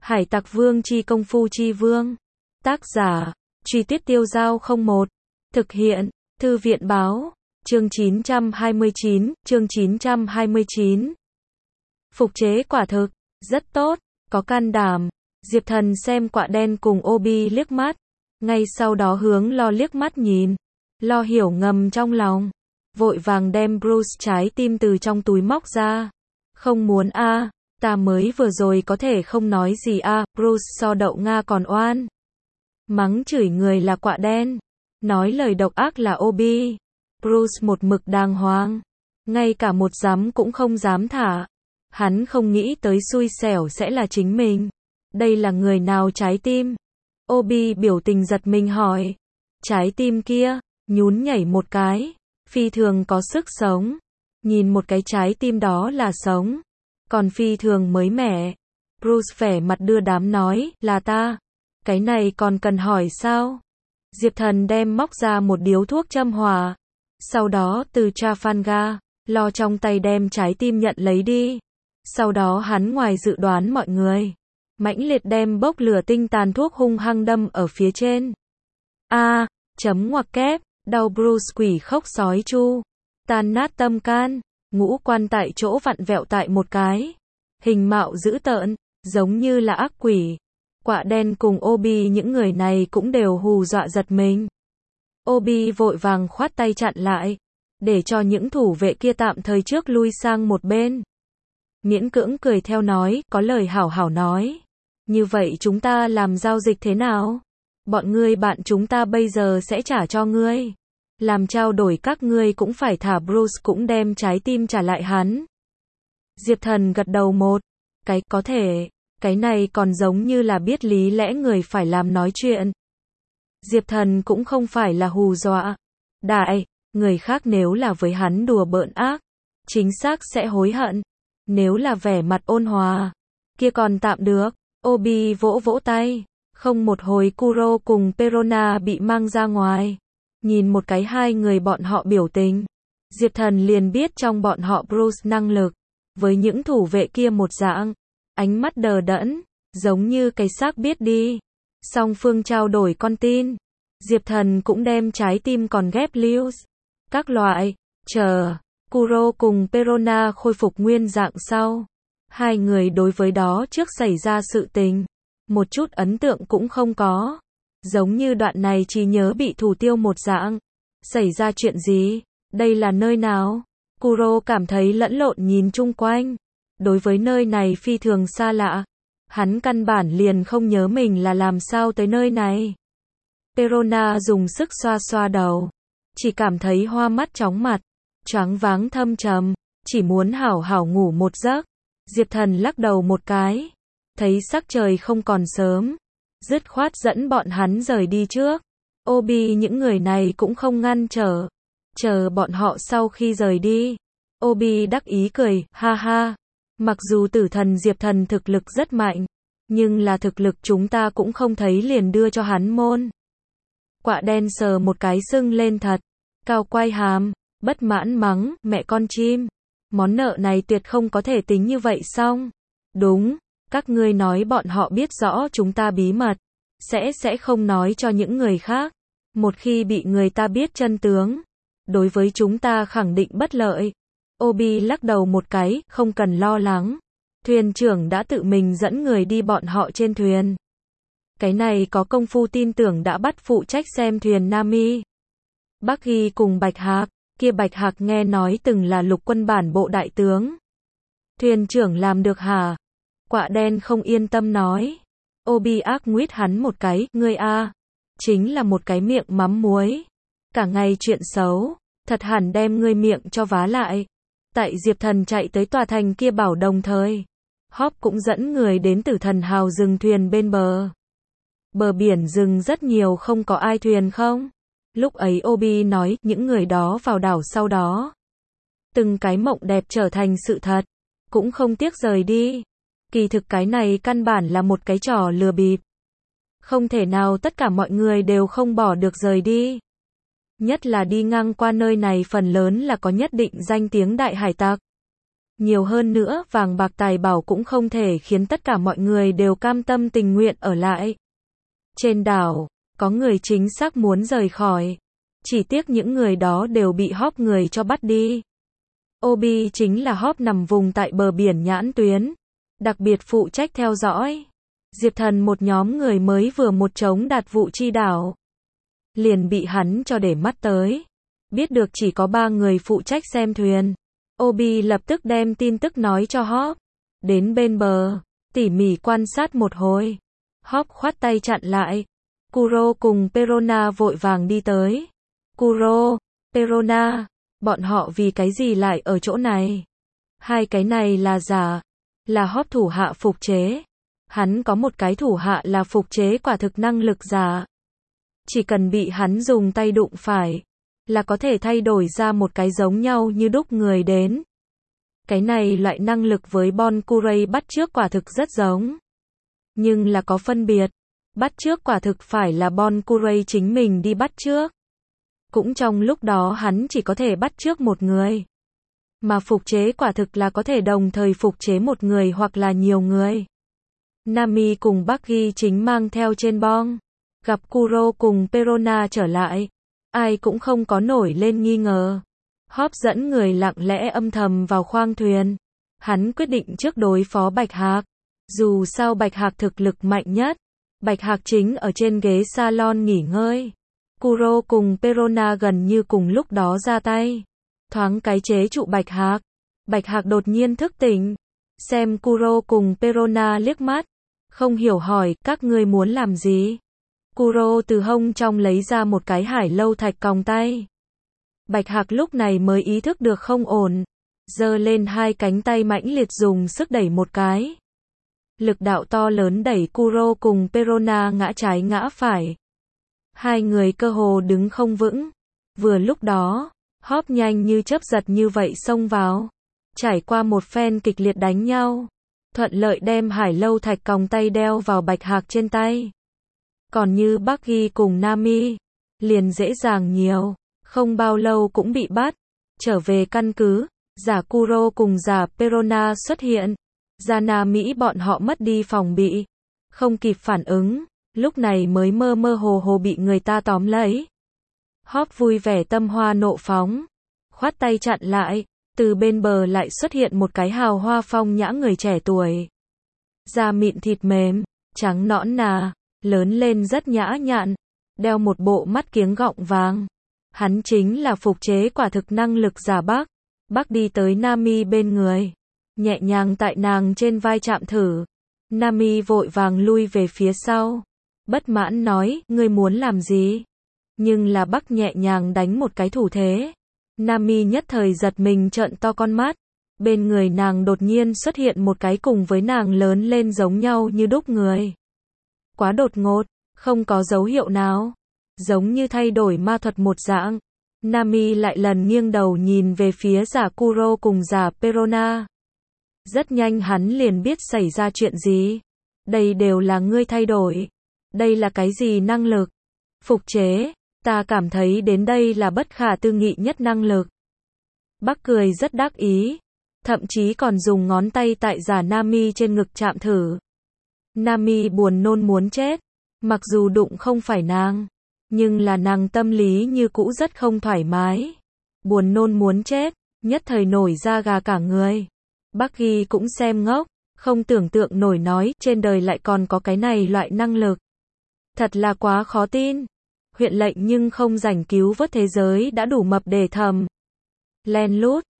Hải Tặc Vương chi công phu chi vương. Tác giả, Truy Tuyết Tiêu Dao 01. Thực hiện, Thư viện báo. Chương 929. Phục chế quả thực, rất tốt, có can đảm. Diệp Thần xem Quạ Đen cùng Obi liếc mắt. Ngay sau đó hướng Lo liếc mắt nhìn. Lo hiểu ngầm trong lòng. Vội vàng đem Bruce trái tim từ trong túi móc ra. Không muốn a, ta mới vừa rồi có thể không nói gì a, Bruce so đậu Nga còn oan. Mắng chửi người là Quạ Đen. Nói lời độc ác là Obi. Bruce một mực đàng hoàng. Ngay cả một dám cũng không dám thả. Hắn không nghĩ tới xui xẻo sẽ là chính mình. Đây là người nào trái tim? Obi biểu tình giật mình hỏi. Trái tim kia, nhún nhảy một cái. Phi thường có sức sống. Nhìn một cái trái tim đó là sống. Còn phi thường mới mẻ. Bruce vẻ mặt đưa đám nói, là ta. Cái này còn cần hỏi sao? Diệp Thần đem móc ra một điếu thuốc châm hỏa. Sau đó từ Trafalgar, Lo trong tay đem trái tim nhận lấy đi. Sau đó hắn ngoài dự đoán mọi người. Mãnh liệt đem bốc lửa tinh tàn thuốc hung hăng đâm ở phía trên. Chấm ngoặc kép, đau Bruce quỷ khóc sói chu. Tan nát tâm can, ngũ quan tại chỗ vặn vẹo tại một cái. Hình mạo dữ tợn, giống như là ác quỷ. Quạ Đen cùng Obi những người này cũng đều hù dọa giật mình. Obi vội vàng khoát tay chặn lại. Để cho những thủ vệ kia tạm thời trước lui sang một bên. Miễn cưỡng cười theo nói, có lời hảo hảo nói. Như vậy chúng ta làm giao dịch thế nào? Bọn ngươi bạn chúng ta bây giờ sẽ trả cho ngươi. Làm trao đổi các ngươi cũng phải thả Bruce cũng đem trái tim trả lại hắn. Diệp Thần gật đầu một. Cái có thể. Cái này còn giống như là biết lý lẽ người phải làm nói chuyện. Diệp Thần cũng không phải là hù dọa. Đại, người khác nếu là với hắn đùa bỡn ác, chính xác sẽ hối hận. Nếu là vẻ mặt ôn hòa, kia còn tạm được. Obi vỗ vỗ tay. Không một hồi Kuro cùng Perona bị mang ra ngoài. Nhìn một cái hai người bọn họ biểu tình. Diệp Thần liền biết trong bọn họ Bruce năng lực. Với những thủ vệ kia một dạng. Ánh mắt đờ đẫn. Giống như cái xác biết đi. Song phương trao đổi con tin. Diệp Thần cũng đem trái tim còn ghép Lewis. Các loại. Chờ. Kuro cùng Perona khôi phục nguyên dạng sau. Hai người đối với đó trước xảy ra sự tình. Một chút ấn tượng cũng không có. Giống như đoạn này chỉ nhớ bị thủ tiêu một dạng. Xảy ra chuyện gì? Đây là nơi nào? Kuro cảm thấy lẫn lộn nhìn chung quanh. Đối với nơi này phi thường xa lạ. Hắn căn bản liền không nhớ mình là làm sao tới nơi này. Perona dùng sức xoa xoa đầu. Chỉ cảm thấy hoa mắt chóng mặt. Choáng váng thâm trầm. Chỉ muốn hảo hảo ngủ một giấc. Diệp Thần lắc đầu một cái. Thấy sắc trời không còn sớm. Dứt khoát dẫn bọn hắn rời đi trước. Obi những người này cũng không ngăn trở. Chờ bọn họ sau khi rời đi. Obi đắc ý cười, ha ha. Mặc dù tử thần Diệp Thần thực lực rất mạnh. Nhưng là thực lực chúng ta cũng không thấy liền đưa cho hắn môn. Quạ Đen sờ một cái sưng lên thật. Cao quay hàm, bất mãn mắng, mẹ con chim. Món nợ này tuyệt không có thể tính như vậy xong. Đúng, các ngươi nói bọn họ biết rõ chúng ta bí mật. Sẽ không nói cho những người khác. Một khi bị người ta biết chân tướng. Đối với chúng ta khẳng định bất lợi. Obi lắc đầu một cái, không cần lo lắng. Thuyền trưởng đã tự mình dẫn người đi bọn họ trên thuyền. Cái này có công phu tin tưởng đã bắt phụ trách xem thuyền Nami. Bác Ghi cùng Bạch Hạc. Kia Bạch Hạc nghe nói từng là lục quân bản bộ đại tướng. Thuyền trưởng làm được hả? Quạ Đen không yên tâm nói. Obi ác nguyết hắn một cái, ngươi a, chính là một cái miệng mắm muối. Cả ngày chuyện xấu, thật hẳn đem ngươi miệng cho vá lại. Tại Diệp Thần chạy tới tòa thành kia bảo đồng thời. Hop cũng dẫn người đến Tử Thần Hào dừng thuyền bên bờ. Bờ biển rừng rất nhiều không có ai thuyền không? Lúc ấy Obi nói, những người đó vào đảo sau đó. Từng cái mộng đẹp trở thành sự thật. Cũng không tiếc rời đi. Kỳ thực cái này căn bản là một cái trò lừa bịp. Không thể nào tất cả mọi người đều không bỏ được rời đi. Nhất là đi ngang qua nơi này phần lớn là có nhất định danh tiếng đại hải tặc. Nhiều hơn nữa, vàng bạc tài bảo cũng không thể khiến tất cả mọi người đều cam tâm tình nguyện ở lại. Trên đảo, có người chính xác muốn rời khỏi. Chỉ tiếc những người đó đều bị Hop người cho bắt đi. Obi chính là Hop nằm vùng tại bờ biển nhãn tuyến, đặc biệt phụ trách theo dõi. Diệp Thần một nhóm người mới vừa một trống đạt vụ chi đảo, liền bị hắn cho để mắt tới. Biết được chỉ có 3 người phụ trách xem thuyền, Obi lập tức đem tin tức nói cho Hop. Đến bên bờ, tỉ mỉ quan sát một hồi. Hop khoát tay chặn lại. Kuro cùng Perona vội vàng đi tới. Kuro, Perona, bọn họ vì cái gì lại ở chỗ này? Hai cái này là giả. Là Hop thủ hạ phục chế. Hắn có một cái thủ hạ là phục chế quả thực năng lực giả. Chỉ cần bị hắn dùng tay đụng phải, là có thể thay đổi ra một cái giống nhau như đúc người đến. Cái này loại năng lực với Bon Curay bắt chước quả thực rất giống. Nhưng là có phân biệt. Bắt chước quả thực phải là Bon Curay chính mình đi bắt chước. Cũng trong lúc đó hắn chỉ có thể bắt chước một người. Mà phục chế quả thực là có thể đồng thời phục chế một người hoặc là nhiều người. Nami cùng Buggy chính mang theo trên bong. Gặp Kuro cùng Perona trở lại. Ai cũng không có nổi lên nghi ngờ. Hop dẫn người lặng lẽ âm thầm vào khoang thuyền. Hắn quyết định trước đối phó Bạch Hạc. Dù sao Bạch Hạc thực lực mạnh nhất. Bạch Hạc chính ở trên ghế salon nghỉ ngơi. Kuro cùng Perona gần như cùng lúc đó ra tay. Thoáng cái chế trụ Bạch Hạc. Bạch Hạc đột nhiên thức tỉnh. Xem Kuro cùng Perona liếc mắt. Không hiểu hỏi, các ngươi muốn làm gì? Kuro từ hông trong lấy ra một cái hải lâu thạch còng tay. Bạch Hạc lúc này mới ý thức được không ổn. Giơ lên hai cánh tay mãnh liệt dùng sức đẩy một cái. Lực đạo to lớn đẩy Kuro cùng Perona ngã trái ngã phải. Hai người cơ hồ đứng không vững. Vừa lúc đó, Hop nhanh như chớp giật như vậy xông vào. Trải qua một phen kịch liệt đánh nhau. Thuận lợi đem hải lâu thạch còng tay đeo vào Bạch Hạc trên tay. Còn như Buggy cùng Nami, liền dễ dàng nhiều. Không bao lâu cũng bị bắt. Trở về căn cứ, giả Kuro cùng giả Perona xuất hiện. Già Mỹ bọn họ mất đi phòng bị. Không kịp phản ứng. Lúc này mới mơ mơ hồ hồ bị người ta tóm lấy. Hop vui vẻ tâm hoa nộ phóng. Khoát tay chặn lại. Từ bên bờ lại xuất hiện một cái hào hoa phong nhã người trẻ tuổi. Da mịn thịt mềm, trắng nõn nà, lớn lên rất nhã nhặn. Đeo một bộ mắt kiếng gọng vàng. Hắn chính là phục chế quả thực năng lực giả Bắc. Bắc đi tới Nami bên người. Nhẹ nhàng tại nàng trên vai chạm thử. Nami vội vàng lui về phía sau. Bất mãn nói, ngươi muốn làm gì? Nhưng là Bắc nhẹ nhàng đánh một cái thủ thế. Nami nhất thời giật mình trợn to con mắt. Bên người nàng đột nhiên xuất hiện một cái cùng với nàng lớn lên giống nhau như đúc người. Quá đột ngột, không có dấu hiệu nào. Giống như thay đổi ma thuật một dạng. Nami lại lần nghiêng đầu nhìn về phía giả Kuro cùng giả Perona. Rất nhanh hắn liền biết xảy ra chuyện gì. Đây đều là ngươi thay đổi. Đây là cái gì năng lực? Phục chế. Ta cảm thấy đến đây là bất khả tư nghị nhất năng lực. Bắc cười rất đắc ý. Thậm chí còn dùng ngón tay tại giả Nami trên ngực chạm thử. Nami buồn nôn muốn chết. Mặc dù đụng không phải nàng. Nhưng là nàng tâm lý như cũ rất không thoải mái. Buồn nôn muốn chết. Nhất thời nổi da gà cả người. Buggy cũng xem ngốc. Không tưởng tượng nổi nói trên đời lại còn có cái này loại năng lực. Thật là quá khó tin. Huyện lệnh nhưng không rảnh cứu vớt thế giới đã đủ mập để thầm. Len lút.